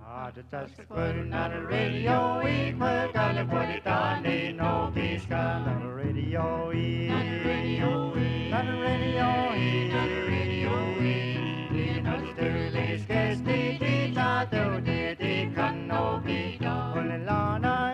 Just putting on the radio, we put on the put it on, ain't no peace on the radio, on the radio, on the radio, on the radio, in the sterling sketch, the not the can no be done. Only Lana,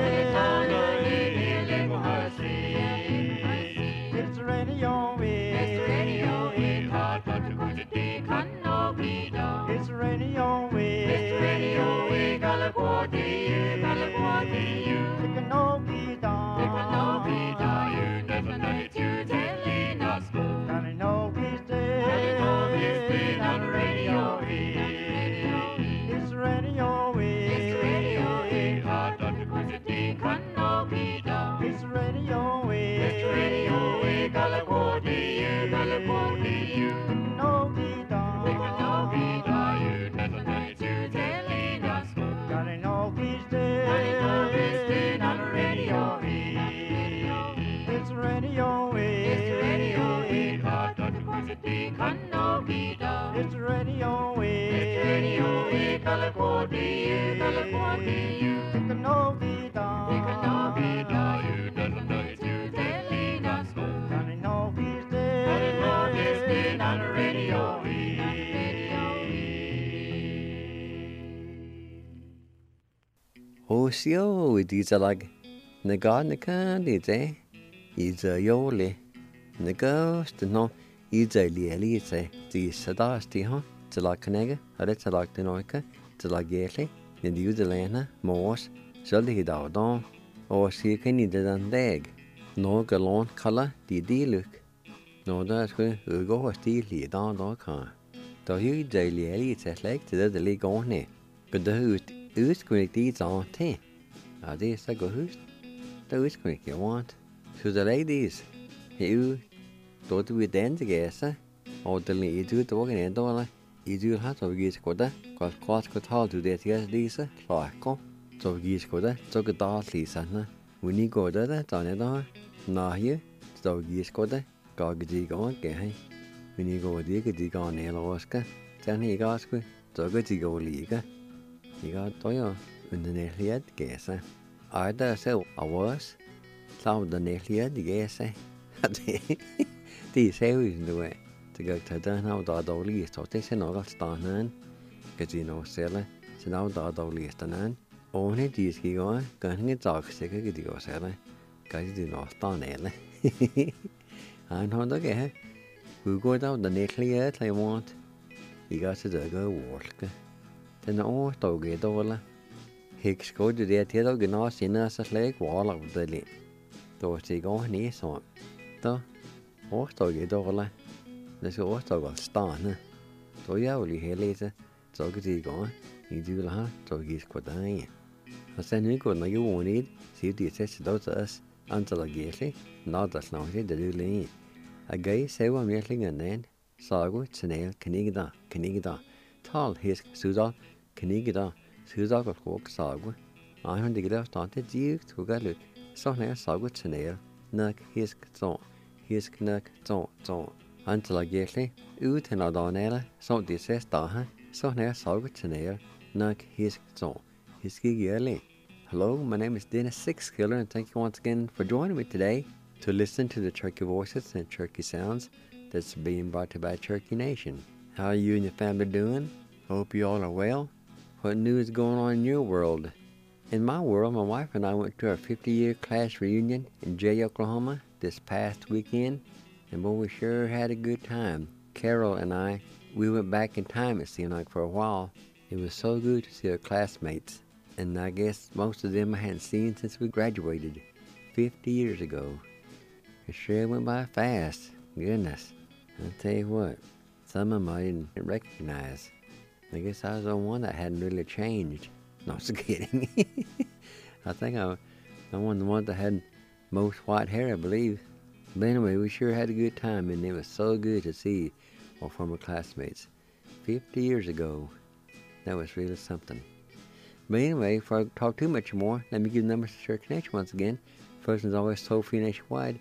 it's radio, it's radio, hard but to put it can no be done. It's radio, it's radio, Galaguati, you. It can no be done. It can no be done. You never know it, you telling us. Can it no be dead? Can it no be dead on the radio? It's radio, it's radio, hard not to put it can no be done. It's radio, Galaguati, you. It can no be done. It can no be done. You never know it, you telling us. Can it no be dead? Can it no be dead on the radio? It's radio, it's radio, hard not to put it can no be done. It's radio, Galaguati, you. It can no be done. It can no be done. You never know it, you telling us. Can it no be dead? Can it no be dead on the radio? Osio, it is like the garden candies, eh? It's a yoli. The ghost, no, it's a lily, the sadasti, huh? It's like Canega, or it's like the Noika, it's like Yelly, and the Udalana, Morse, Sully Dowdon, or see can eat it on leg. No galon color, the look. No, that's going to go a steal the down dog car. The huge daily, it's a leg to the league on it. But the hoot, who's going to eat on tea? Are these a go hoot? The who's going to want? So the ladies, you thought we then together, or the lady do the walking in dollar. You do have to get Skoda, because class could hold to that yes, Lisa, like, so get Skoda, so good dart Lisa. When you go there, done it all. Now here, so get Skoda, go dig on, gay. When you go dig on the Oscar, then he got good, so good to go Liga. He got toyo, when the Nelliad guess. Either so I was, so the Nelliad guess. These areas in the way. To go to the now the dolly is to take another stan, because you know, seller, so now the dolly is the only these go, going to talk sick of the seller, because you do not stand I know the guy who go down the neatly earth I want. He got to the go work. Then the old dog get over. Hicks go to the tail of us in us a leg wall of the lid. Though she go near so. Though, old dog get over. Let's go to the stan. So you only hear later, so good he gone. You do la, so he's quite dying. I send you good, you won't need, see the test those us until I get not the snowy the dooley. A gay say one meeting and then, Sago, Snail, Canigda, tall his Suda, Canigda, Suda of walk Sago. I heard the girl started you to go look. So now Sago, Snail, Nuck, his his knack, until I get ut and Adonella, so this says Daha, so now Sago, Snail, Nuck, his giggy. Hello, my name is Dennis Sixkiller, and thank you once again for joining me today to listen to the Turkey Voices and Turkey Sounds that's being brought to you by Turkey Nation. How are you and your family doing? Hope you all are well. What news is going on in your world? In my world, my wife and I went to our 50-year class reunion in Jay, Oklahoma this past weekend, and boy, we sure had a good time. Carol and I, we went back in time, it seemed like, for a while. It was so good to see our classmates, and I guess most of them I hadn't seen since we graduated 50 years ago. It sure went by fast. Goodness. I'll tell you what, some of them I didn't recognize. I guess I was the one that hadn't really changed. No, just kidding. I think I'm one of the ones that had most white hair, I believe. But anyway, we sure had a good time, and it was so good to see our former classmates 50 years ago. That was really something. But anyway, before I talk too much more, let me give the numbers to Turkey Nation once again. First is always toll-free nationwide,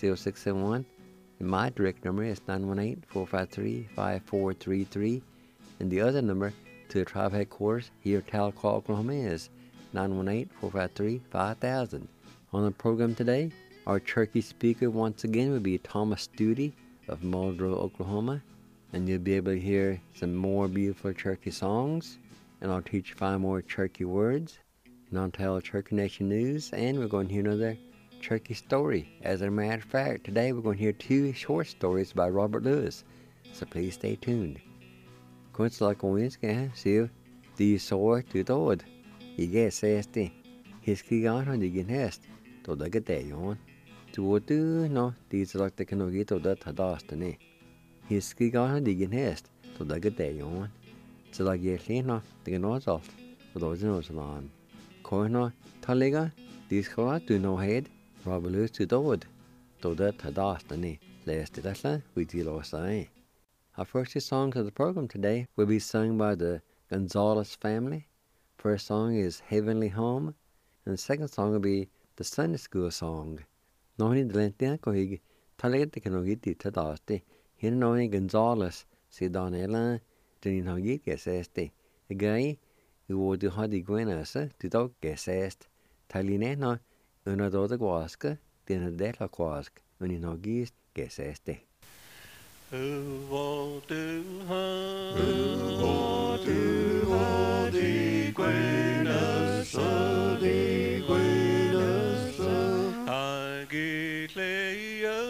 1-800-256-0671. And my direct number is 918-453-5433. And the other number to the tribe headquarters here at Tahlequah, Oklahoma is 918-453-5000. On the program today, our Cherokee speaker once again will be Thomas Studi of Muldrow, Oklahoma. And you'll be able to hear some more beautiful Cherokee songs. And I'll teach 5 more Cherokee words. And I'll tell Cherokee Nation news. And we're going to hear another Cherokee story. As a matter of fact, today we're going to hear 2 short stories by Robert Lewis. So please stay tuned. Kunst like Wednesday, so the sword to the wood. You get safety. His key on the nest. To the get day on. To do no, these like the canoe to the Tadastani. His key on the nest. To the get day on. So like ye no, the nose off. For those nose on. Corner, Taliga, these car do no head. Robert Lewis to the wood. To the Tadastani. Last the we deal say. Our first 2 songs of the program today will be sung by the Gonzalez family. First song is Heavenly Home, and the second song will be the Sunday School song. Noni Delentia Kohig, Talegate Canogiti Tadasti, Hinoni Gonzalez, Sidonella, Deninogit Gesesti, a guy who would do Hadi Guenasa, to dog Gesest, Talinena, Unadoda Guasca, Dinadela Quask, Uninogis Gesesti. Who want to the greatness of the greatness of Agilea,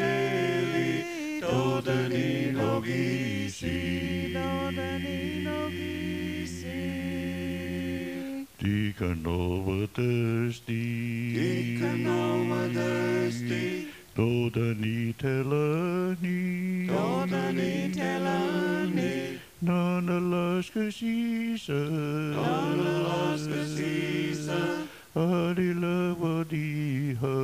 Jeli, Dodani no Gisi, Deacon over thirsty, Dodani telani, None Alaska Caesar, Alila Guadiha,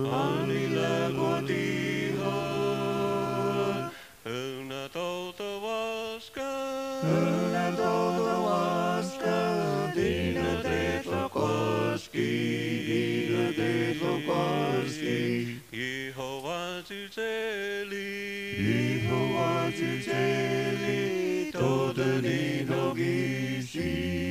Una Tota Waska, Dina de Tlokoski, Yehovah Zuzeli, Dodani no Gisi.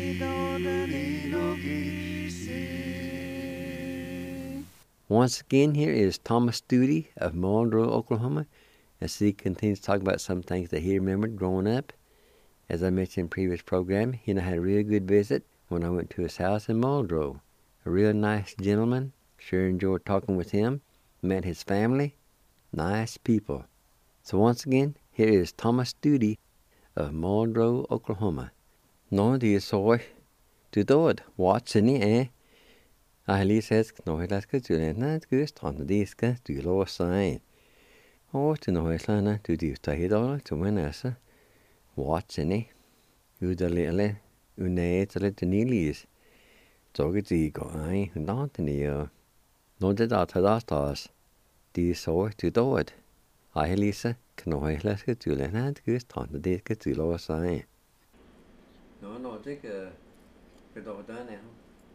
Once again, here is Thomas Studi of Muldrow, Oklahoma, as he continues to talk about some things that he remembered growing up. As I mentioned in the previous program, he and I had a real good visit when I went to his house in Muldrow. A real nice gentleman. Sure enjoyed talking with him. Met his family. Nice people. So once again, here is Thomas Studi of Muldrow, Oklahoma. No, det er så. Du død. Watson i ahli says, no, he las good, not good, on the disc, do low sign. Oh, to know his lana, to do tahidol, to win us. Watson i. Udalele, unate, let the neilies. Doggy go, I, not in the no, the data dastas. Die so to do it. I, Lisa, can I let it to let good, on the disc, to low sign. No, take a bit of done now.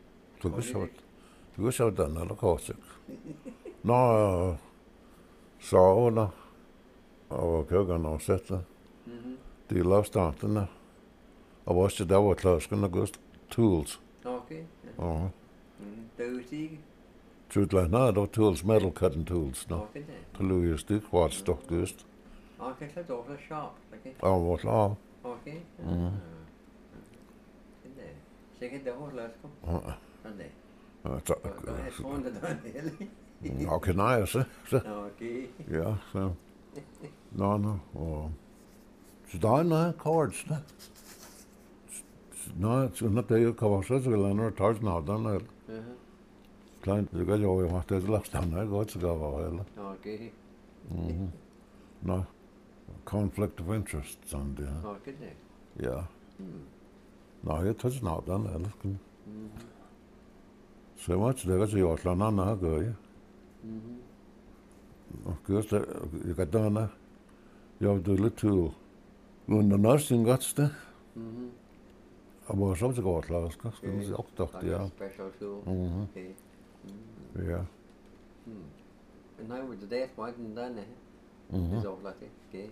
Du så den eller kosik. Nå så nå og køkken og sætte. De lavede startene. Og også der var klasken og gust tools. Okay. Ja. Døsig. Tutla nej, der tools, metal cutting tools. Nå. Okay. Til Louis stik var stok gust. Okay, så dog så sharp. Okay. Og var klar. Okay. Sikkert det var løskom. Ja. Sådan. Så okay, nej, så. Okay. Ja, så. Nå, og så der er noget chords, da. Nå, så når det jo kommer så til at tage snart den her. Klein, det gør jo at det er lagt den her godt så går eller. Okay. Nå. Conflict of interest sådan det. Okay. Ja. Nå, jeg tager snart den eller. Så much det gør så jo sådan noget gør jeg. Og gøst jeg kan danne. Jeg vil lidt til. Under nursing godt det. Og hvor så går klar skal vi også dog ja. Special tool. Okay. Ja. And now with the death wasn't done. It's all like it. Okay.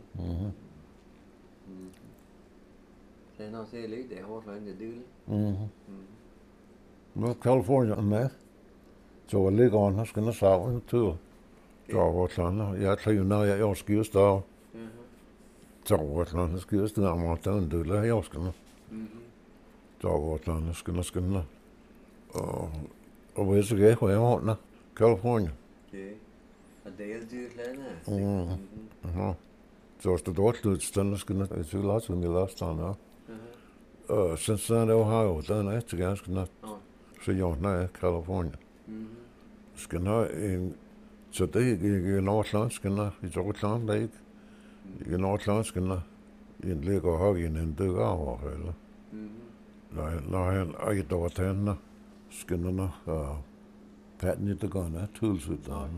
Så når ser lidt det hårdt langt det dyr. Nå, California med. Så var ligger on, han skal nå sammen tur. Så var sådan, jeg tror jo når jeg skal just der. Så var sådan, han skal just der om den døde jeg skal nå. Så var sådan, skal nå. Og hvad så gik jeg havna California. Okay. Og det er dyrt lande. Så stod dort ud stand skal nå til Las Vegas der. Sen så er det Ohio, den er til ganske nok. Så jeg nej California. Skal nå en så det er Northland skal nå i Jordan Lake. I Northland skal nå en ligger høj i en død over eller. Nej, og jeg dog tænder skal nå patten i det gående tools ud der.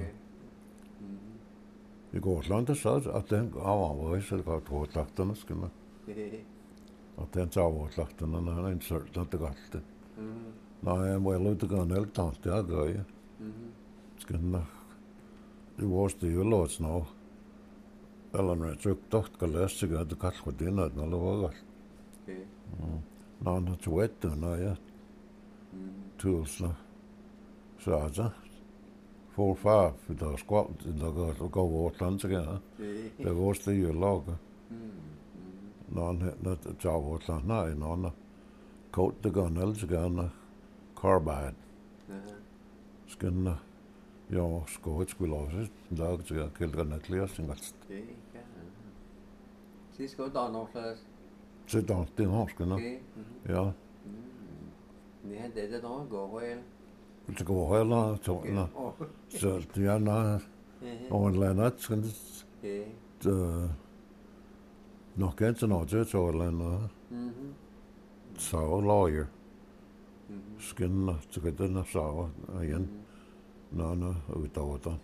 I går landet så at den over så godt på lagterne skal nå. Og den så over lagterne når en sort det godt. Nej, jeg må lade det gå ned tant det gør jeg. Skal nå. Det var det jo lås nå. Eller når jeg trykt kan læse sig at det kan gå den at når det var godt. Nå, når du vet det når jeg tools nå. Så altså. For far, for der skvalt, der går vores land til her. Der var det jo lager. Når det tager vores land, nej, når kort det går ned til gerne carbide. Skal Ja, skoet skulle også. Dag til jeg kældre nætlære sin galt. Det kan. Sidst går der nok så. Så der det har skal nok. Ja. Ja, det der går vel. Det går heller tårna. Så det er nej. Og en landet skal det. Nok ganske nok til landet. Så lawyer. Skinna til den så igen. Nå, udover det.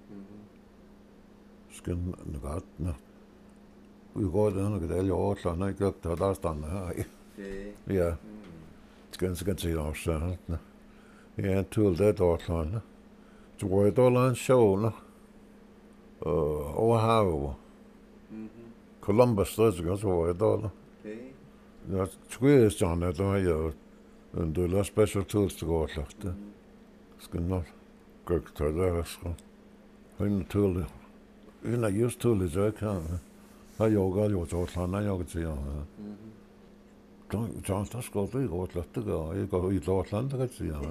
Skin godt, nå. Vi går der nok det år, så når jeg gør der stand her. Ja. Skal se også. Ja, til det år så. Så var det der en show, nå. Over havet. Columbus, så var det der. Ja, skulle jeg det der jo en del special tools til gå slagte. Skal nok gå til der så. Hun til. Hun er just til det så kan. Har yoga jo så sådan yoga til ja. Så skal det gå slagte gå. Jeg går i Lortland der til ja.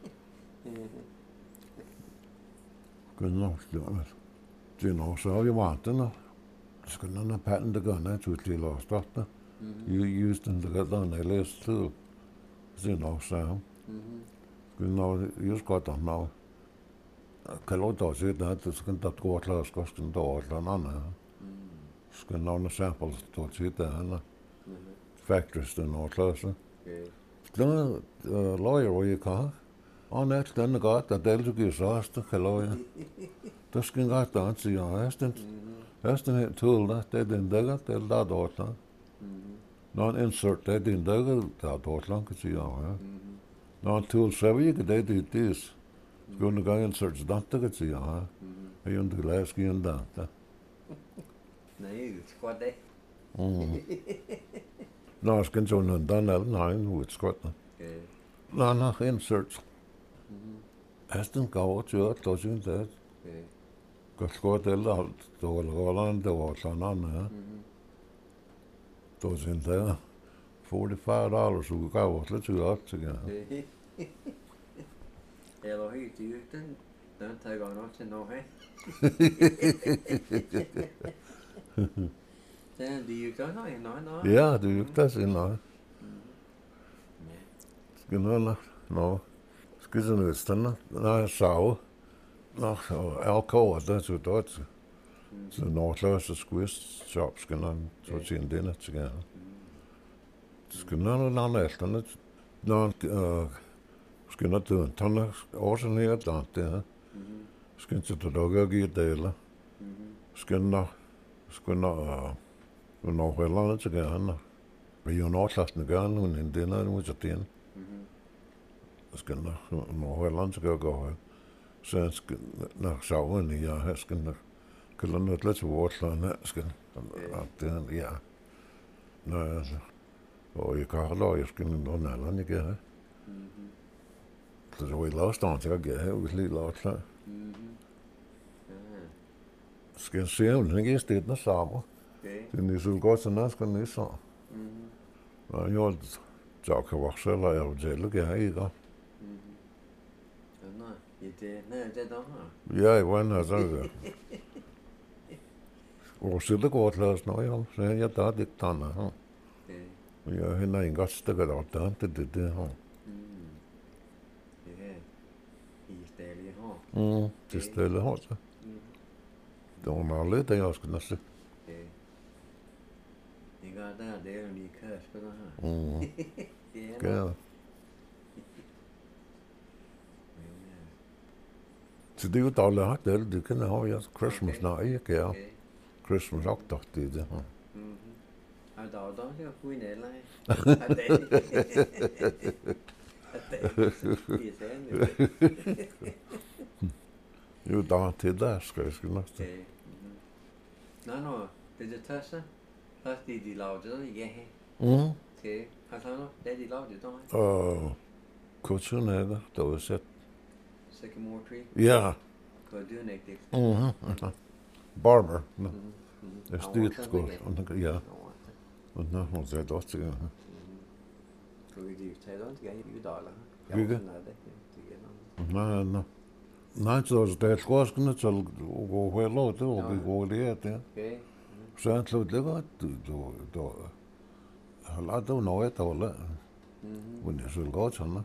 Kunne det nok så vi var der. Skal når patten der går ned til at starte. Just den der der læst til. Det nok så. Skulle nok just godt der nå. Kan låta oss det att det ska inte gå att lösa kostnaden då eller någon annan. Ska någon sample då sitta här. Factors den och lösa. Då lawyer vad jag kan. Och när den går att det du så att det lawyer. Då ska jag gå att se ja, hästen tool det den där det där då. Någon insert det den där där då långt så ja. Någon tool så vi det det Skulle gå en sorts datter til ja. Jeg undrer læske en datter. Nej, skot det. Nå, skal en sådan den er nej, nu et skot. Nå, en sorts. Hesten gav til at der synes det. Godt skot eller alt. Der var Roland, der var sådan andet. Der synes det. $45 så gav det lidt til at til ja. Eller helt i den tager nok til noget her. Det er jo noget. Ja, det er jo det sin noget. Skal noget nå. Skal sådan noget stand. Nej, save. Nå, alkohol det så dot. Så når klasse squeeze shop skal nogen så til den til ja. Skal noget andet. Nå, skal not do tanna også nær der der. Skal til at dogge give dele. Skal når heller til gerne. Vi jo nok lastne gerne hun en den nu til den. Skal når heller til gå. Så skal når sauen ja skal når kan noget lidt vortlande skal den ja. Nå og jeg kan lade jeg skal når nærland ikke her. Så vi lost on til at get her, vi lige lost her. Skal jeg se, om den ikke er stedet noget sammen. Den er så godt, så den skal den så. Og jeg har sagt, at jeg selv har jeg selv ikke her, ikke? Nej, det der. Ja, jeg var en her, så og selv det godt lade os noget, så jeg der det tannet her. Jeg hender en godt stykke der, det her. Det stille hårdt. Det var meget lidt, det jeg også kunne se. Det gør der, det er jo lige kørs på det her. Ja. Så det er jo dårligt, det kan jeg have, Christmas nej, ikke ja. Christmas opdaget det her. Og der er der her på en eller Jo, der til der skal jeg nok. Nå, det tørste. Først de lavede det, ja. Okay, altså nu, det de lavede det der. Og kutsen er der var sat. Sycamore tree. Ja. Kan du ikke det? Barber. Det styrt godt. Ja. Og nu har jeg også til. Kan vi lige tage det? Skal jeg ikke udale? Hygge? Nej. Näin se on teet kosken, että se on huelo, että on kuulijat. Se on tullut tuo laita on noita olla. Kun se on kotsana.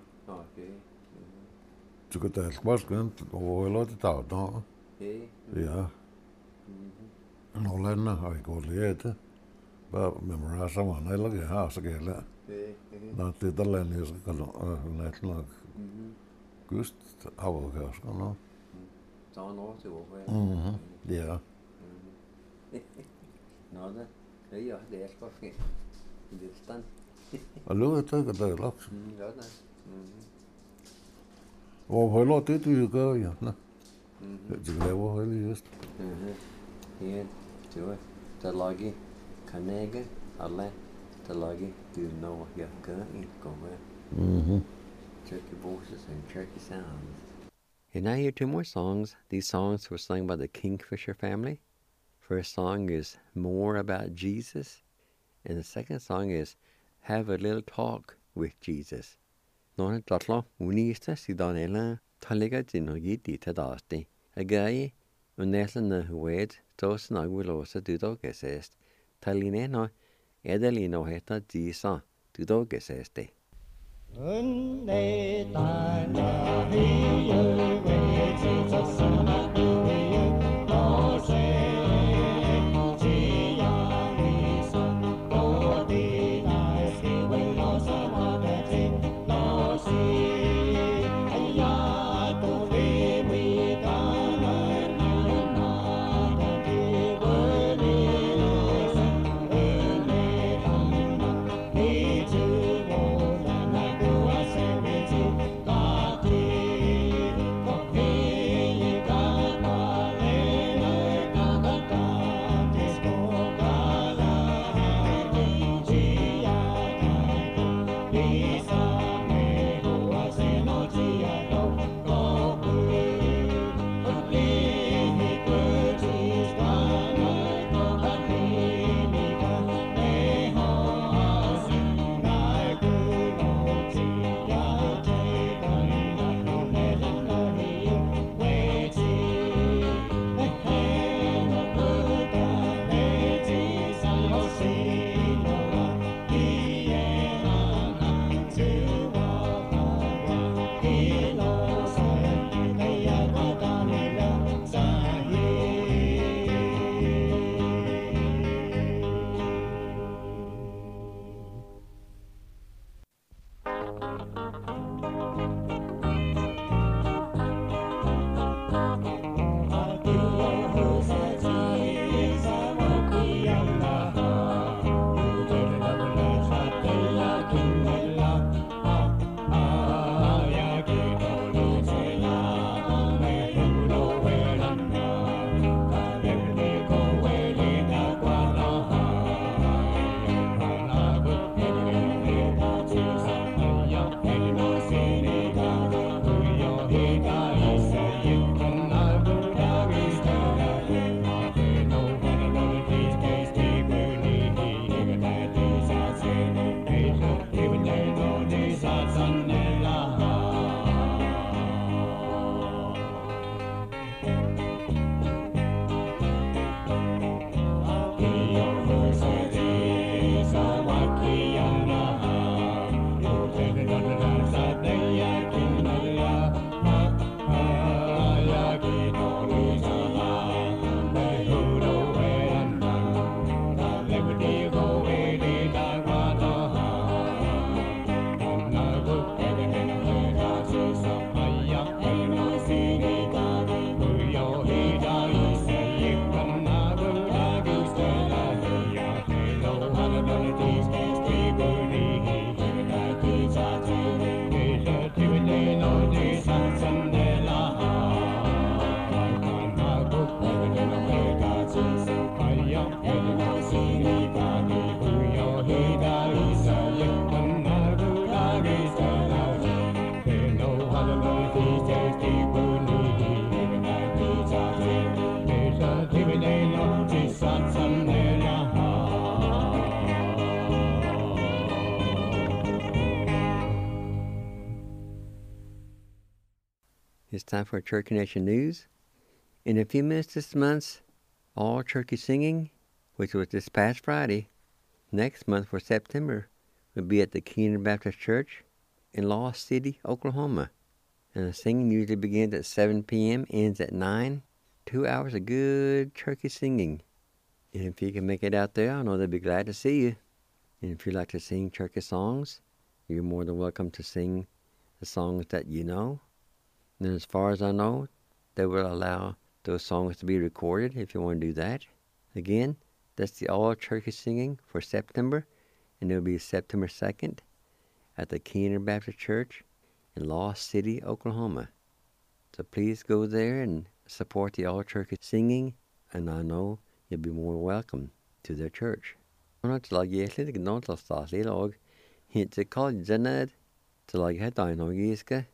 Se kun teet kosken, huelo, että tautaa. Ja. No lenna aikuulijat. Mä samaan näillä haaskeilla. Näytti tälleen, jos näitä kyst avokaus, no. Se on osi uue. Ja. No det är det ska ske. Det stan. Allo taga taga laks. Ja det. Och hela tiden ju går ja, na. Det var väl just. Här du det lagi kanege alla det lagi du know jag kan inte komma. Turkey voices and turkey sounds. And now here 2 more songs. These songs were sung by the Kingfisher family. First song is More About Jesus. And the second song is Have a Little Talk with Jesus. Några tatla unista sidanela talega dino yidi tadasti. Agai unelna hued dos nagulosa dudogesest. Talineno edelino heta disa dudogeseste. It's time for Turkey Nation News. In a few minutes this month, all turkey singing, which was this past Friday, next month for September, will be at the Keenan Baptist Church in Lost City, Oklahoma. And the singing usually begins at 7 p.m., ends at 9. 2 hours of good turkey singing. And if you can make it out there, I know they'll be glad to see you. And if you like to sing turkey songs, you're more than welcome to sing the songs that you know. And as far as I know, they will allow those songs to be recorded if you want to do that. Again, that's the all turkey singing for September, and it'll be September 2nd at the Keenan Baptist Church in Lost City, Oklahoma. So please go there and support the all turkey singing, and I know you'll be more welcome to their church. Til lag egentlig ikke noe til statlig lag, hint til koljened, til lag her dagnogiske,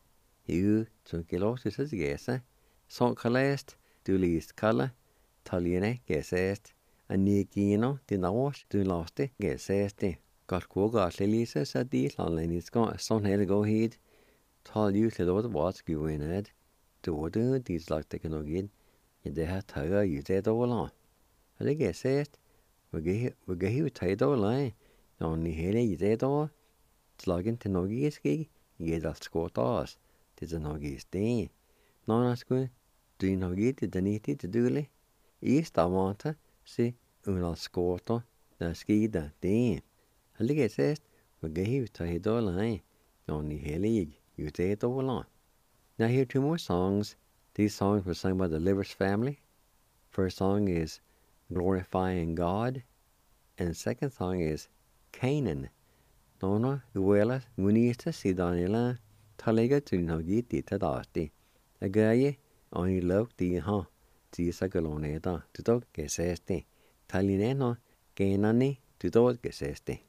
som ikke lov til seg gese, sånn kalest, du list kalle, taljene gesest, Anigino, Dinavos, Dunlasti, Gesesti. Garko Gatlelisa said the Lanlaniska, Son Helgo Heed, Tall you to the what's going at. The water, these like the canogin, and they had Tiger, you dead all on. I think I said, we get you tied all line, only hele you dead all. Slugging to Nogiski, you get a score toss, did the Nogis day. Non asque, do you know get the nitty to do East I want to see una scorto, the ski the day. I think I said, we get you tied all line, only hele you dead all on. Now here are 2 more songs. These songs were sung by the Livers family. First song is Glorifying God, and the second song is Canaan. Nona Uela Munista Sidanila Talega to Nogiti Tadasti. A guy only loved the ha, Tisa Galoneta, to dog gesesti. Talineno, Canani, to dog gesesti.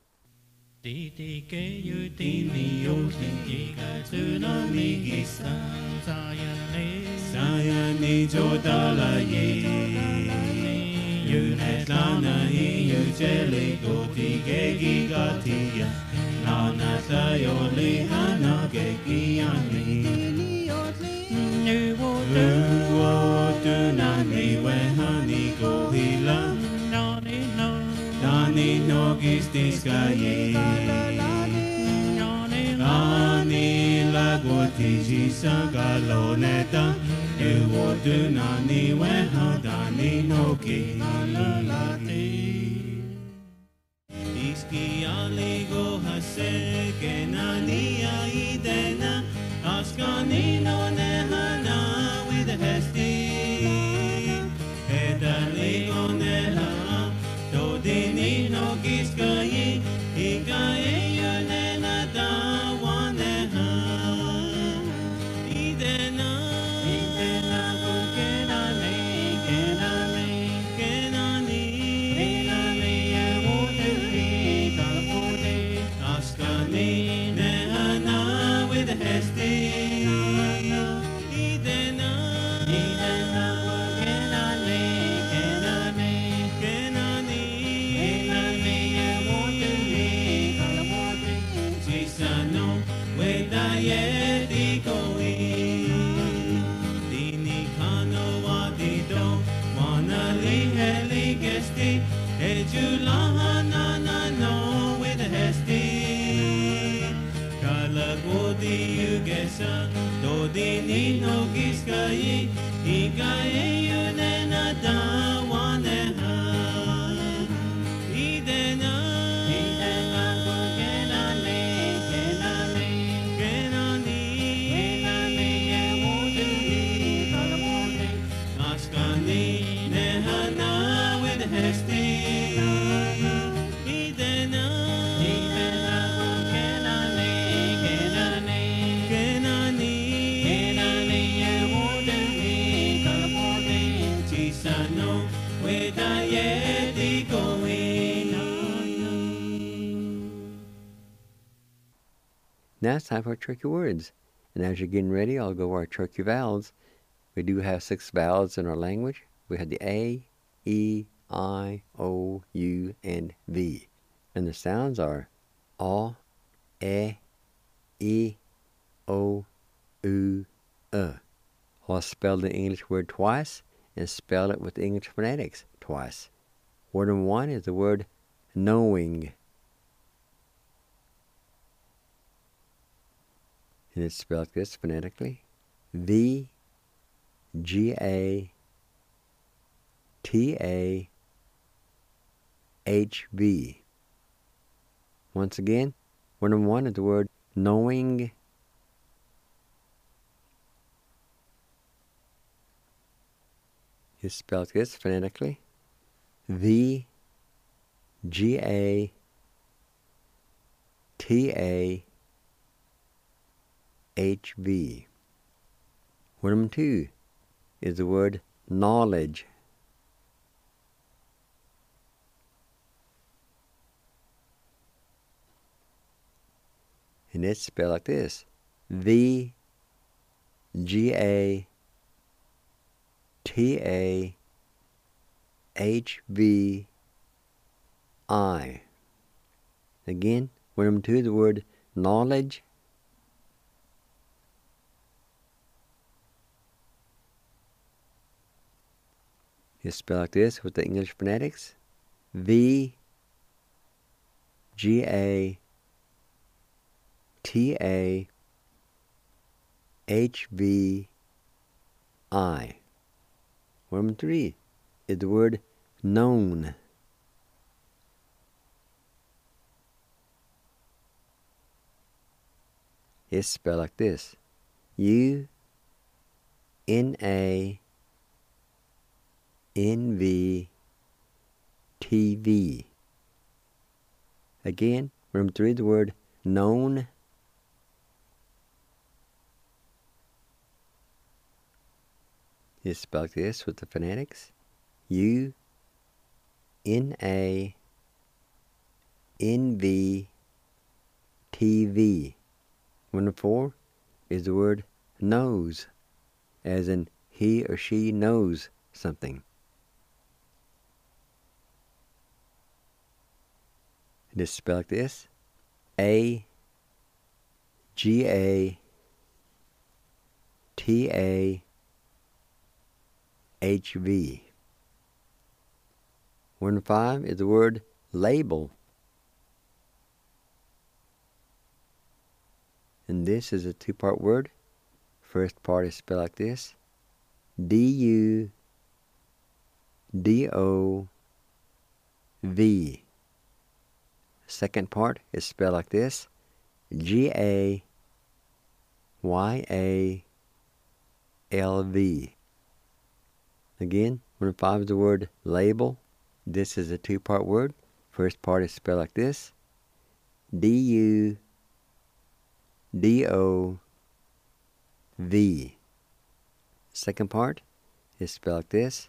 Diti ke yu dini yo tingi ka tsunami gisa sayane jodala ye yu netlana yu jeli go tige gigatia nana tayo le hana ge giani nu wo tu nani we hani go hila Dani nogis diskaye Dani lagoti jisa galoneta Ewo du nani weha dani nogi Iski aligo hase Genani aidena Askani no nehana with the hesti Edaligo neha Dini no giskaye, ikaye yunena da waneha. Idena kenani, yewote talpote, askani nehana with hesti. Idena Dodini no giskaye, ikaye yunena da waneha. Idena Askani nehana with hesti. Now it's time for turkey words. And as you're getting ready, I'll go over our turkey vowels. We do have 6 vowels in our language. We have the A, E, I, O, U, and V. And the sounds are A, E, I, O, U, I'll spell the English word twice and spell it with English phonetics twice. Word number one is the word knowing. And it's spelled like this phonetically. V-G-A-T-A-H-V. Once again, word number one is the word knowing. It's spelled like this phonetically. V-G-A-T-A-H-V. Word number two is the word knowledge. And it's spelled like this. V-G-A-T-A-H-V-I. Again, word number two is the word knowledge. It's spelled like this with the English phonetics. V-G-A-T-A-H-V-I. Word number three is the word known. It's spelled like this. U-N-A-N-V-T-V. Again, remember to read the word known. It's spelled like this with the phonetics. U-N-A-N-V-T-V. Number four is the word knows, as in he or she knows something. It is spelled like this. A-G-A-T-A-H-V. Word number five is the word label. And this is a two-part word. First part is spelled like this. D-U-D-O-V. Second part is spelled like this. G-A-Y-A-L-V. Again, number five is the word label. This is a two-part word. First part is spelled like this. D-U-D-O-V. Second part is spelled like this.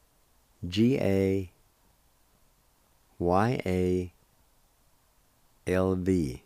G-A-Y-A-L-V.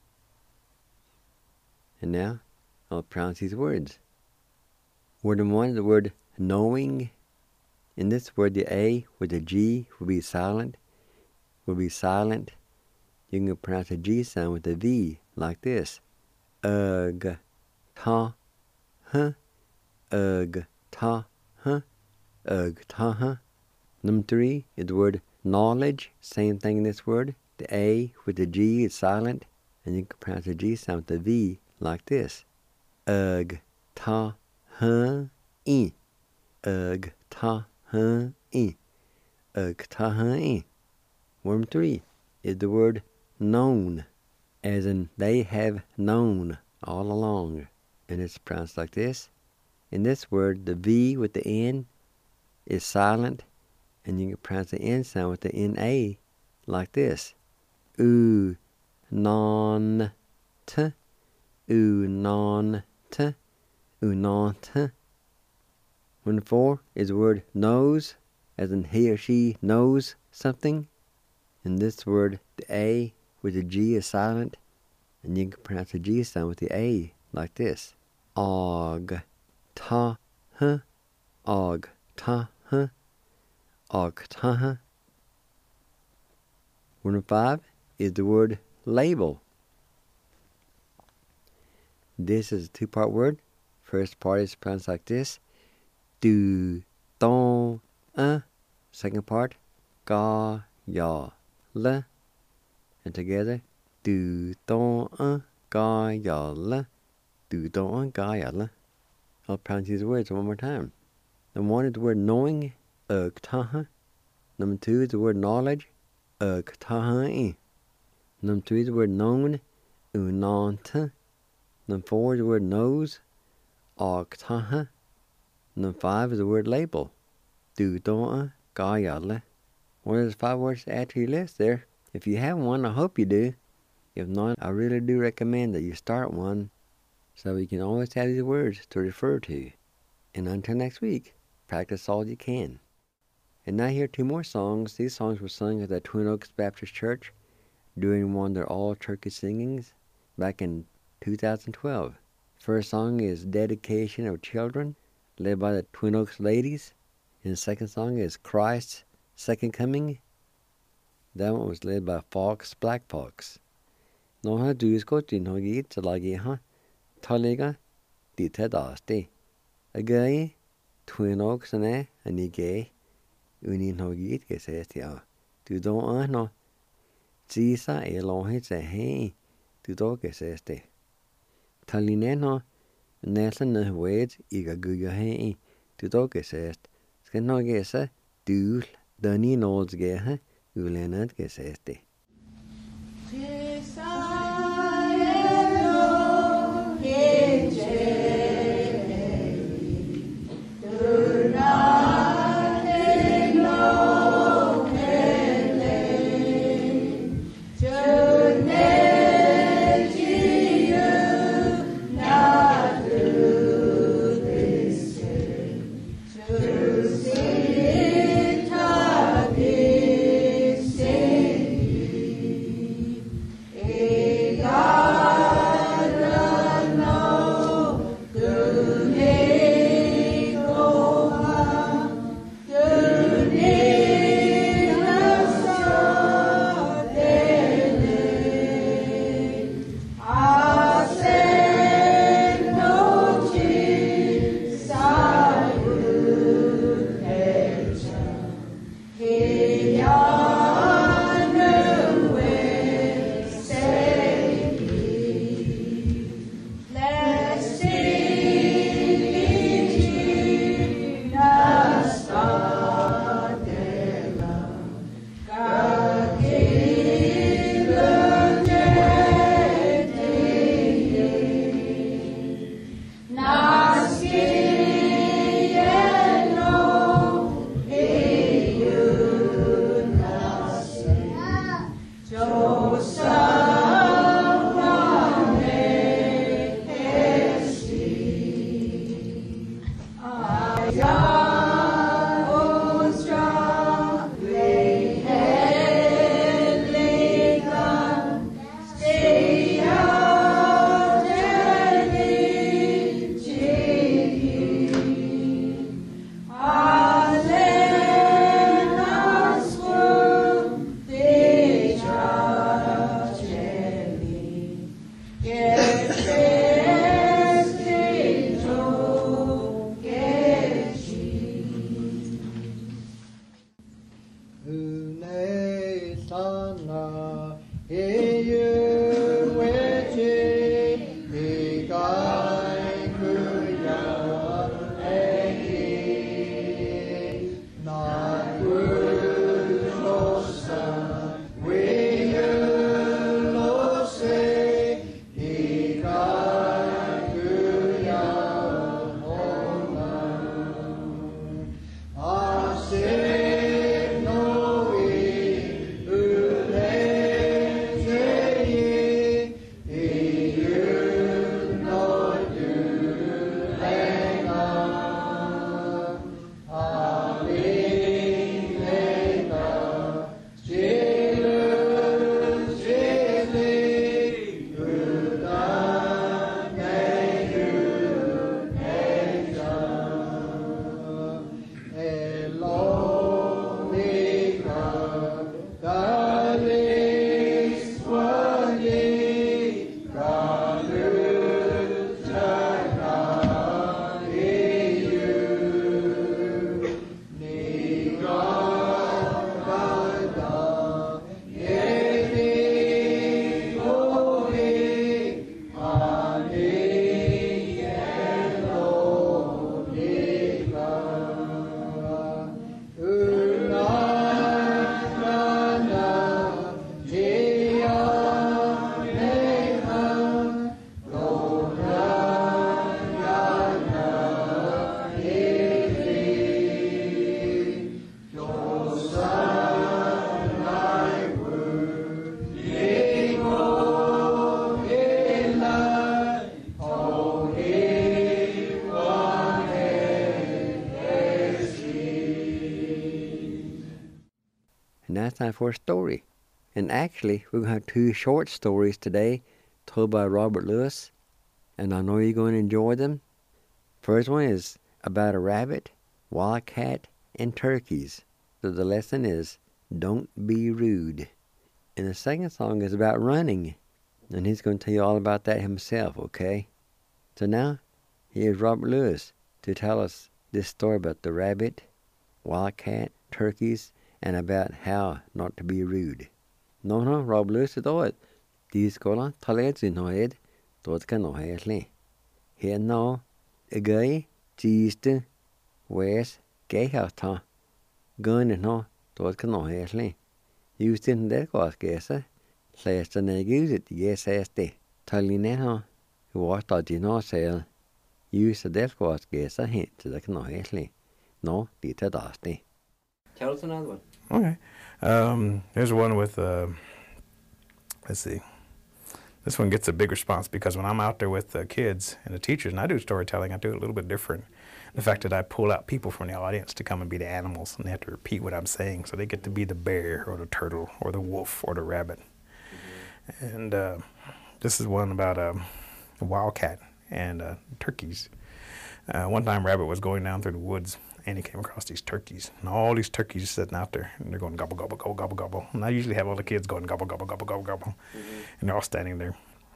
And now, I'll pronounce these words. Word number one is the word knowing. In this word, the A with the G will be silent. You can pronounce the G sound with the V like this. Ug, ta, huh. Ug, ta, huh. Ug, ta, huh. Number three is the word knowledge. Same thing in this word. The A with the G is silent. And you can pronounce the G sound with the V like this. Ug, ta, huh, e. Ug, ta, huh, e. Ug, ta, huh, e. Word number three is the word known, as in they have known all along. And it's pronounced like this. In this word, the V with the N is silent, and you can pronounce the N sound with the N-A like this. Oo, non, t. Oo, non, t. Oo, non, t. Number four is the word knows, as in he or she knows something. In this word, the A with the G is silent, and you can pronounce the G sound with the A like this. Og, ta, huh. Og, ta, huh. Og, ta, huh. Word number five is the word label. This is a two-part word. First part is pronounced like this. Do, don, Second part, ga, ya, le. And together, do, don, ga, ya, le. Do, don, ga, ya, le. I'll pronounce these words one more time. Number 1 is the word knowing, taha. Number 2 is the word knowledge, taha. Number 3 is the word known, unanta. Number 4 is the word nose, taha. Number 5 is the word label, do, don, ga, ya, le. One of those 5 words to add to your list there. If you have one, I hope you do. If not, I really do recommend that you start one so you can always have these words to refer to. And until next week, practice all you can. And now here are 2 more songs. These songs were sung at the Twin Oaks Baptist Church during one of their all-turkey singings back in 2012. First song is Dedication of Children, led by the Twin Oaks Ladies. And the second song is Christ's Second Coming. That one was led by Fox Black Fox. Nå har du skått inn og gitt til laget ha. Tallega, de til daste. Agay, Twin Oaks and I gay. Unin og gitt ke ses ja. Du don't no. Tisa long say hey. Du do ke ses det. Taline no. Nelson ne wait iga guga hey. Du do ke ses. Skal no ke se. Du Danny knows ge ha. Ulenat ke ses det. Say no, we time for a story. And actually, we're going to have 2 short stories today told by Robert Lewis, and I know you're going to enjoy them. First one is about a rabbit, wildcat, and turkeys. So the lesson is, don't be rude. And the second song is about running, and he's going to tell you all about that himself, okay? So now, here's Robert Lewis to tell us this story about the rabbit, wildcat, turkeys, and about how not to be rude. No, Robert Lewis is all. These skola talets in hoed, those can no headly. Here now, a guy, cheesed, west, gay house ta. Gun and no, those can no headly. Used in that cause guesser. Last and I use it, yes, as they. Talina, who was the no sale. Use that cause guesser hint to the no headly. No, did that dusty. Tell us another one. Okay. Here's one with, let's see. This one gets a big response because when I'm out there with the kids and the teachers, and I do storytelling, I do it a little bit different. The fact that I pull out people from the audience to come and be the animals, and they have to repeat what I'm saying, so they get to be the bear or the turtle or the wolf or the rabbit. Mm-hmm. And this is one about a wildcat and turkeys. One time, Rabbit was going down through the woods, and he came across these turkeys, and all these turkeys sitting out there, and they're going gobble, gobble, gobble, gobble, gobble. And I usually have all the kids going gobble, gobble, gobble, gobble, gobble, and they're all standing there.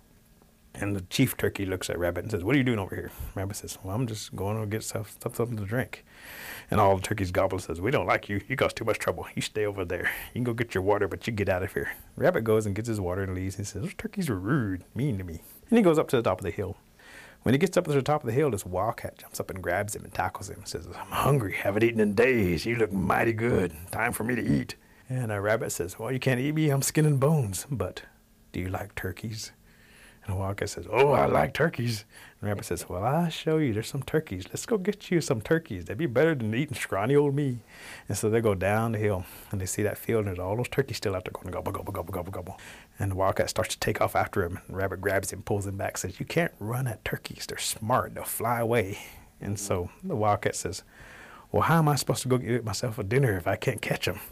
And the chief turkey looks at Rabbit and says, "What are you doing over here?" Rabbit says, "Well, I'm just going to get something to drink." And all the turkeys gobble and says, "We don't like you. You cause too much trouble. You stay over there. You can go get your water, but you get out of here." Rabbit goes and gets his water and leaves. He says, "Those turkeys are rude, mean to me." And he goes up to the top of the hill. When he gets up to the top of the hill, this wildcat jumps up and grabs him and tackles him and says, "I'm hungry. Haven't eaten in days. You look mighty good. Time for me to eat." And Rabbit says, "Well, you can't eat me. I'm skin and bones. But do you like turkeys?" And the wildcat says, "Oh, I like turkeys." And Rabbit says, "Well, I'll show you. There's some turkeys. Let's go get you some turkeys. That'd be better than eating scrawny old me." And so they go down the hill, and they see that field, and there's all those turkeys still out there going gobble, gobble, gobble, gobble, gobble. And the wildcat starts to take off after him. And Rabbit grabs him, pulls him back, says, "You can't run at turkeys. They're smart. They'll fly away." And so the wildcat says, "Well, how am I supposed to go get myself a dinner if I can't catch them?"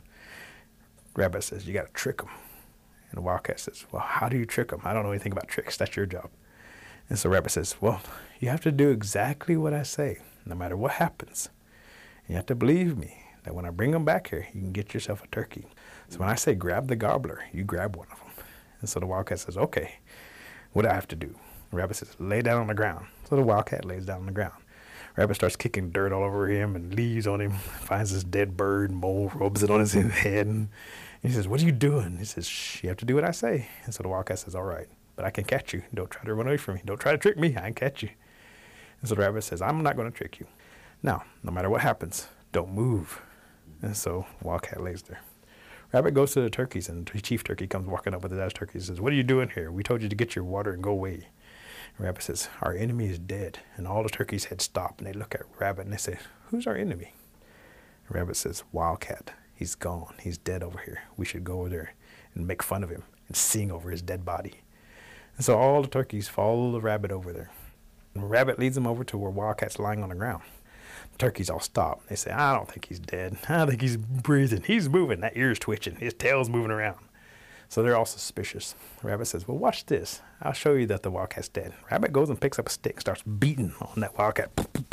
Rabbit says, "You got to trick them." And the wildcat says, "Well, how do you trick them? I don't know anything about tricks. That's your job." And so Rabbit says, "Well, you have to do exactly what I say, no matter what happens. And you have to believe me that when I bring them back here, you can get yourself a turkey. So when I say grab the gobbler, you grab one of them." And so the wildcat says, "Okay, what do I have to do?" The Rabbit says, "Lay down on the ground." So the wildcat lays down on the ground. Rabbit starts kicking dirt all over him and leaves on him, finds this dead bird, mole, rubs it on his head. And he says, "What are you doing?" He says, "Shh, you have to do what I say." And so the wildcat says, "All right, but I can catch you. Don't try to run away from me. Don't try to trick me. I can catch you." And so the rabbit says, "I'm not going to trick you. Now, no matter what happens, don't move." And so wildcat lays there. Rabbit goes to the turkeys, and the chief turkey comes walking up with his ass turkey and says, "What are you doing here? We told you to get your water and go away." And Rabbit says, "Our enemy is dead." And all the turkeys' heads stop, and they look at Rabbit, and they say, "Who's our enemy?" And Rabbit says, "Wildcat. He's gone. He's dead over here. We should go over there and make fun of him and sing over his dead body." And so all the turkeys follow the rabbit over there. And Rabbit leads them over to where Wildcat's lying on the ground. The turkeys all stop. They say, "I don't think he's dead. I think he's breathing. He's moving. That ear's twitching. His tail's moving around." So they're all suspicious. Rabbit says, "Well, watch this. I'll show you that the wildcat's dead." Rabbit goes and picks up a stick and starts beating on that wildcat.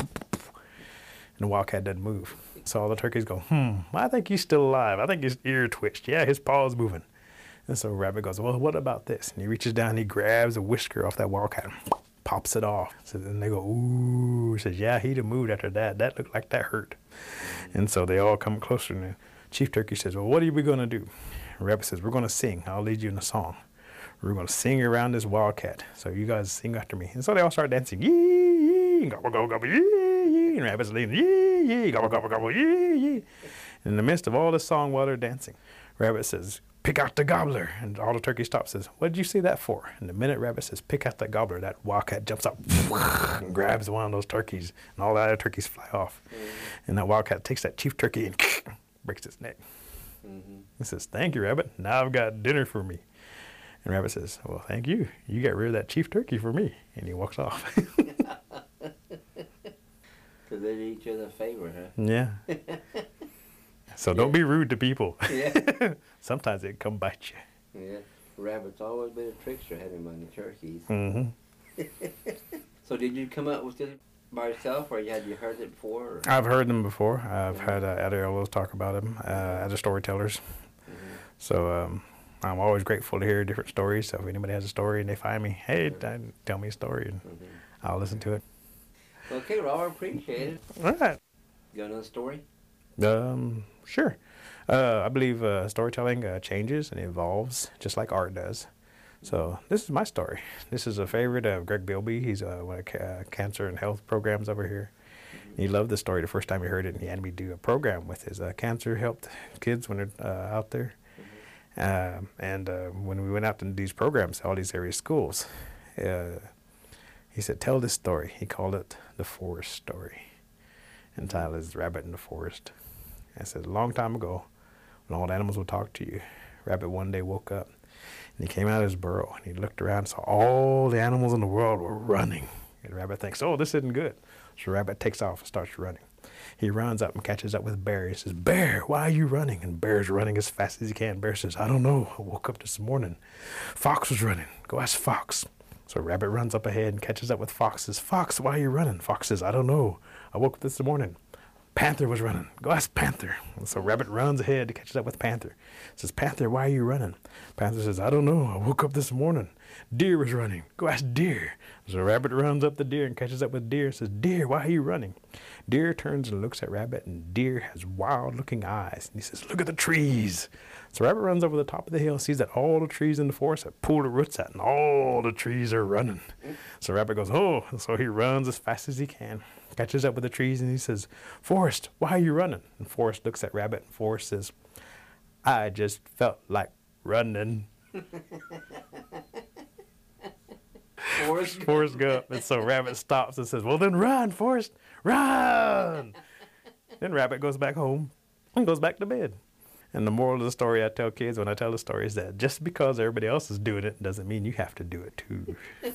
And the wildcat doesn't move. So all the turkeys go, "I think he's still alive. I think his ear twitched. Yeah, his paw's moving." And so Rabbit goes, "Well, what about this?" And he reaches down and he grabs a whisker off that wildcat and pops it off. So then they go, "Ooh." He says, "Yeah, he'd have moved after that. That looked like that hurt." And so they all come closer, and the chief turkey says, "Well, what are we going to do?" And Rabbit says, "We're going to sing. I'll lead you in a song. We're going to sing around this wildcat. So you guys sing after me." And so they all start dancing. Yee, yee, gobble, gobble, gobble, yee, yee. And Rabbit's leading, yee, yee, gobble, gobble, gobble, yee, yee. And in the midst of all this song while they're dancing, Rabbit says, "Pick out the gobbler." And all the turkeys stop, says, "What did you say that for?" And the minute Rabbit says, "Pick out the gobbler," that wildcat jumps up and grabs one of those turkeys, and all the other turkeys fly off. And that wildcat takes that chief turkey and breaks its neck. He says, "Thank you, Rabbit. Now I've got dinner for me." And Rabbit says, "Well, thank you. You got rid of that chief turkey for me." And he walks off. So they did each other a favor, huh? Yeah. So don't be rude to people. Yeah. Sometimes they come bite you. Yeah. Rabbit's always been a trickster, having money turkeys. Mm-hmm. So did you come up with this by yourself, or had you heard it before? Or? I've heard them before. I've had other elbows talk about them, other storytellers. Mm-hmm. So I'm always grateful to hear different stories. So if anybody has a story and they find me, hey, tell me a story, and I'll listen to it. Okay, Robert, appreciate it. All right. You got another story? Sure. I believe storytelling changes and evolves just like art does. So this is my story. This is a favorite of Greg Bilby. He's one of cancer and health programs over here. He loved the story the first time he heard it, and he had me do a program with his cancer helped kids when they're out there. And when we went out to these programs, all these area schools, he said, tell this story. He called it The Forest Story. And the title is Rabbit in the Forest. I said, a long time ago, when all the animals would talk to you, Rabbit one day woke up, and he came out of his burrow, and he looked around and saw all the animals in the world were running. And Rabbit thinks, oh, this isn't good. So Rabbit takes off and starts running. He runs up and catches up with Bear. He says, Bear, why are you running? And Bear's running as fast as he can. Bear says, I don't know. I woke up this morning. Fox was running. Go ask Fox. So Rabbit runs up ahead and catches up with Fox. Says, Fox, why are you running? Fox says, I don't know. I woke up this morning. Panther was running. Go ask Panther. And so Rabbit runs ahead to catch up with Panther. Says, Panther, why are you running? Panther says, I don't know. I woke up this morning. Deer was running. Go ask Deer. So Rabbit runs up to Deer and catches up with Deer. Says, Deer, why are you running? Deer turns and looks at Rabbit, and Deer has wild-looking eyes. And he says, look at the trees. So Rabbit runs over the top of the hill, sees that all the trees in the forest have pulled the roots out, and all the trees are running. So Rabbit goes, oh. So he runs as fast as he can, catches up with the trees, and he says, Forest, why are you running? And Forest looks at Rabbit, and Forest says, I just felt like running. Forrest Gump. And so Rabbit stops and says, well, then run, Forrest, run. Then Rabbit goes back home and goes back to bed. And the moral of the story I tell kids when I tell the story is that just because everybody else is doing it doesn't mean you have to do it too.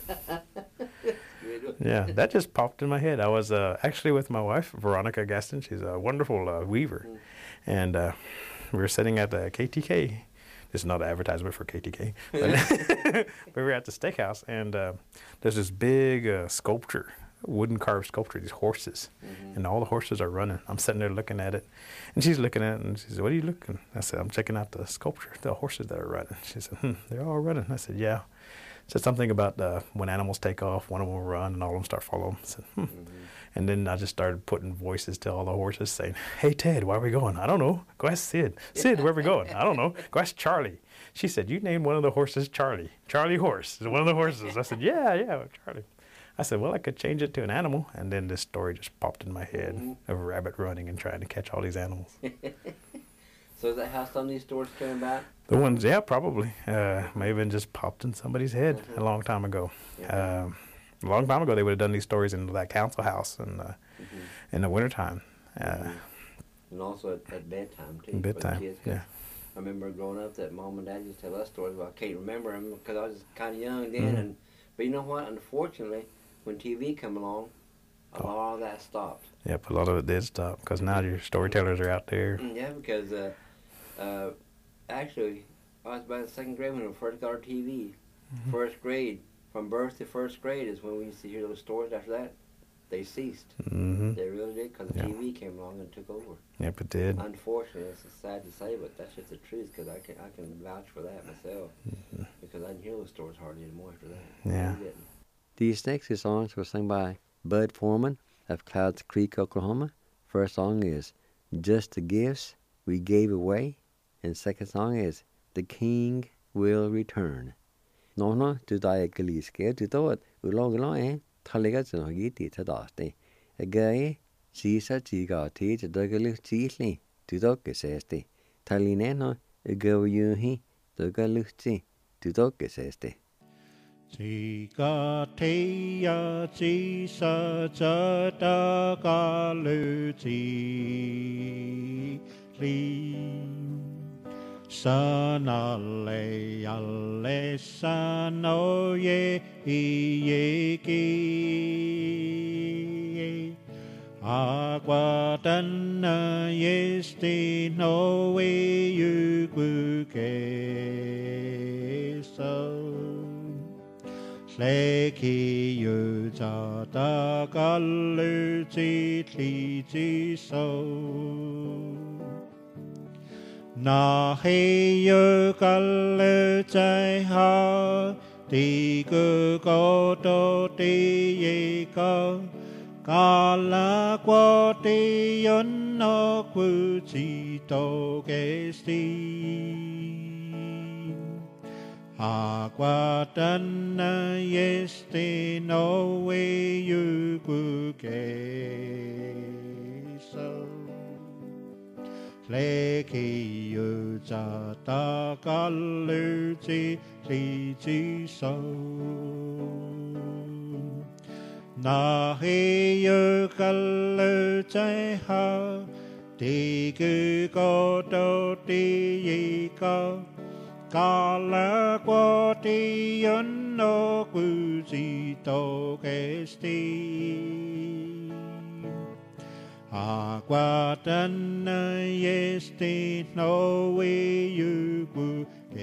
Yeah, that just popped in my head. I was actually with my wife, Veronica Gaston. She's a wonderful weaver. And we were sitting at the KTK. This is not an advertisement for KTK. But we were at the steakhouse, and there's this big sculpture, wooden carved sculpture, these horses. And all the horses are running. I'm sitting there looking at it. And she's looking at it, and she says, what are you looking? I said, I'm checking out the sculpture, the horses that are running. She said, they're all running. I said, yeah. Said something about when animals take off, one of them will run, and all of them start following. I said, And then I just started putting voices to all the horses saying, hey, Ted, where are we going? I don't know. Go ask Sid. Sid, where are we going? I don't know. Go ask Charlie. She said, you named one of the horses Charlie. Charlie Horse is one of the horses. I said, yeah, Charlie. I said, well, I could change it to an animal. And then this story just popped in my head of a rabbit running and trying to catch all these animals. So is that how some of these stories came about? The ones, yeah, probably. May have been just popped in somebody's head a long time ago. A long time ago, they would have done these stories in that council house in the wintertime. And also at bedtime, too. Bedtime, kids, yeah. I remember growing up that Mom and Dad used to tell us stories, but I can't remember them because I was kind of young then. But you know what? Unfortunately, when TV come along, a lot of that stopped. Yep, a lot of it did stop because now your storytellers are out there. Yeah, because actually, I was about in second grade when we first got our TV. First grade, from birth to first grade is when we used to hear those stories. After that, they ceased. They really did because the TV came along and took over. Yep, it did. Unfortunately, it's sad to say, but that's just the truth because I can vouch for that myself because I didn't hear those stories hardly anymore after that. Yeah. These next two songs were sung by Bud Foreman of Clouds Creek, Oklahoma. First song is Just the Gifts We Gave Away, and second song is The King Will Return. Nó từ đại cái lý kế từ đó ulo thale cái nó gì thì thật đó đấy cái chỉ sa chỉ có thì từ đó cái lúc chỉ lên từ đó cái sẽ đấy thale nè nó cái yêu hi từ cái lúc chỉ từ đó cái sẽ đấy chỉ có thấy chỉ sa cho ta cả lưu chỉ li Sanale alle sano ye ki Aqua danna yesti no you so. Sleki yu za da galu ji so. Na he yu galu jai ha di gu go do di ye go. Kala qua ti yun no ku chi to ke sti. Aqua danna yesti no we you ku so. Leki yu za ta galu ji so. Na he yu galu jai ha di gu go do di yi go. Kala qua ti yun no ku ji to ke sti. Aqua danna yesti no we you ku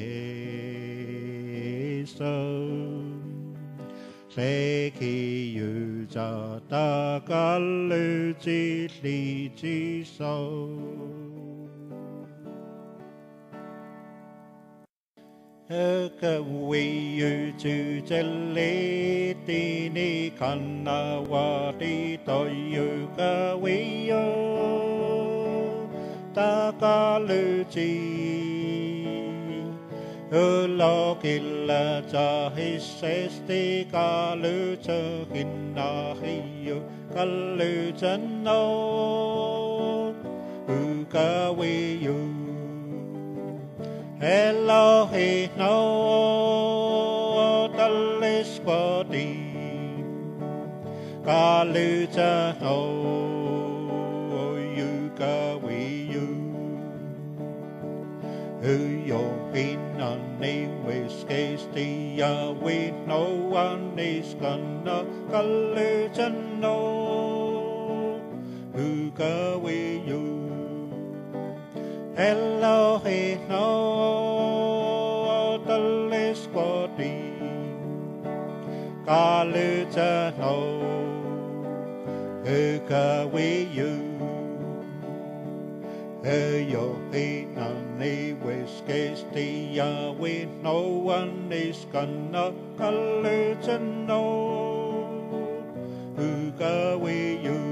so. Leki yu za ta galu ji so. Ka we yu tu jale ti ni kana wa ti to yu ka we yu ta galu ji. Lo killa cha hissesti galu cha hinna hiyo galu channo ka we yu. Hello he no dalis quadi galu channo you ka we yu. Yo in a name with case the we no one is gonna collision no who go with you. Hello he no the list body collision no who go with you. Yo in a name with case the we no one is gonna collision no who go with you.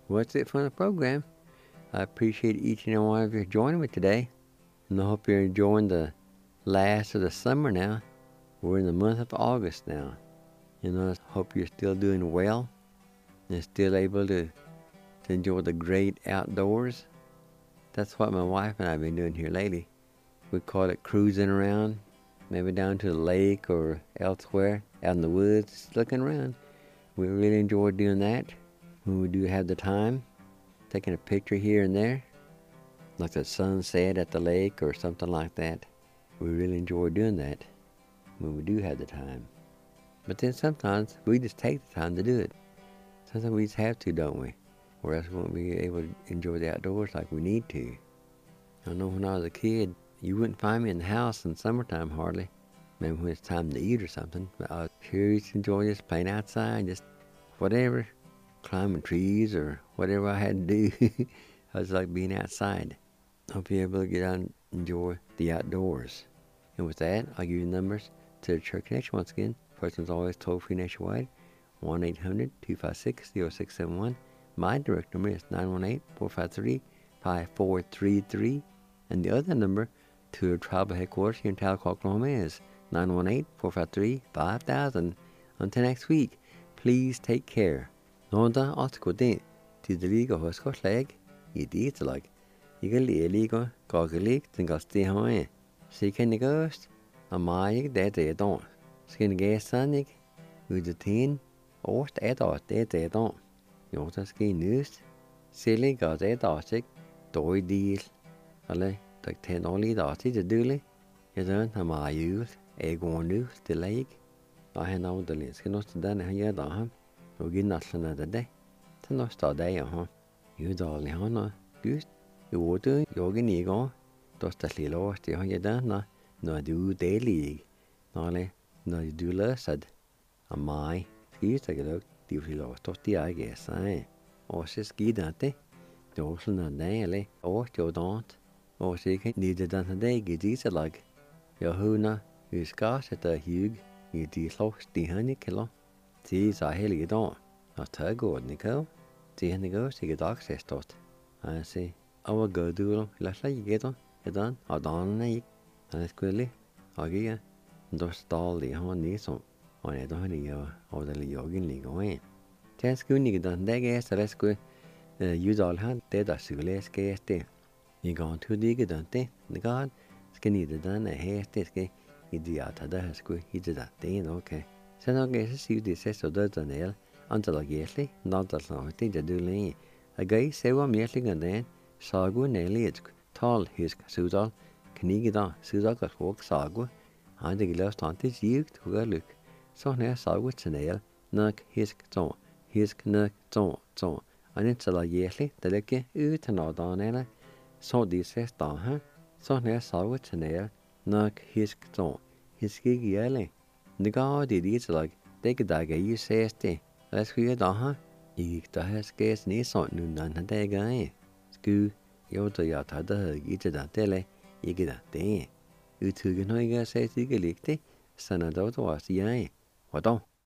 Well, that's it for the program. I appreciate each and every one of you joining me today. And I hope you're enjoying the last of the summer now. We're in the month of August now. I hope you're still doing well and still able to enjoy the great outdoors. That's what my wife and I have been doing here lately. We call it cruising around, maybe down to the lake or elsewhere, out in the woods, just looking around. We really enjoy doing that when we do have the time, taking a picture here and there, like the sunset at the lake or something like that. We really enjoy doing that when we do have the time. But then sometimes we just take the time to do it. Sometimes we just have to, don't we? Or else we won't be able to enjoy the outdoors like we need to. I know when I was a kid, you wouldn't find me in the house in summertime hardly. Maybe when it's time to eat or something. But I was sure to enjoy just playing outside, just whatever. Climbing trees or whatever I had to do. I just like being outside. Hope you're able to get out and enjoy the outdoors. And with that, I'll give you the numbers to the Church Connection once again. First one's always toll-free nationwide, 1-800-256-0671. My direct number is 918-453-5433. And the other number to the tribal headquarters here in Tahlequah, Oklahoma is 918-453-5000. Until next week, please take care. Nonda atkotin til det ligger hos slag I dit lag. Jeg ligger gagelig den gaste høje. Så kan jeg gøst, og mig det dog. Skal jeg gæste ud det tin, årst det dog. Jo, der skal nøst. Selv ikke det dog, dårlig del. Eller, der kan ordentligt dog til det døle. Jeg døren har mig jul, jeg går nu til lag. Og han afdeling skal nå til denne her der ham. Og giv natlerne det. Til nå stadig jeg har. Jo, dårlig har nå. Gust. Jo, du, joggen I går. Da står lille års til han der, når du delig. Når du løser af mig. Skidt jeg luk, de vil lov stå til jeg er sig. Og så skidt det. Det er sådan der, eller års til dant. Og så kan de det den der ikke disse lag. Jeg hører, vi skal sætte hyg I de slås de han ikke eller. Det så hellige dag. Og tager går den ikke. Det han ikke også ikke dagsestort. Altså, og gå du lad sig ikke da. Edan, og dan ikke. Han skulle agere. Då stadig han ni som. Og det han ikke og det joggen ligger ind. Det skulle ikke den der så det skulle judal han det der skulle ske det. I går til det ikke den det. Det går skal ni det den her det skal I det at der skulle I det der okay. Så nok så siger det så der den el. Antal gæsli, nåtal så det det længe. Jeg gav se var mere ligger den. Sagu næligt. Tal husk sudal. Knige da sudal kan folk sagu. Han det glæder stand til sygt hugerlyk. Så når sagu til næl. Nok husk nok så. Han så gæsli det ikke ud til noget eller. Så det ses da her. Så når sagu til næl. Nok husk ikke gælde. Det går det så det kan der I ses det. Lad os høre da her. I gik der her skæs ned sådan nu den der gang. Sku, jo da jeg tager der ikke til der eller ikke der det. Udtrykken har ikke sagt ikke ligge det. Sådan er det også jeg. Og da.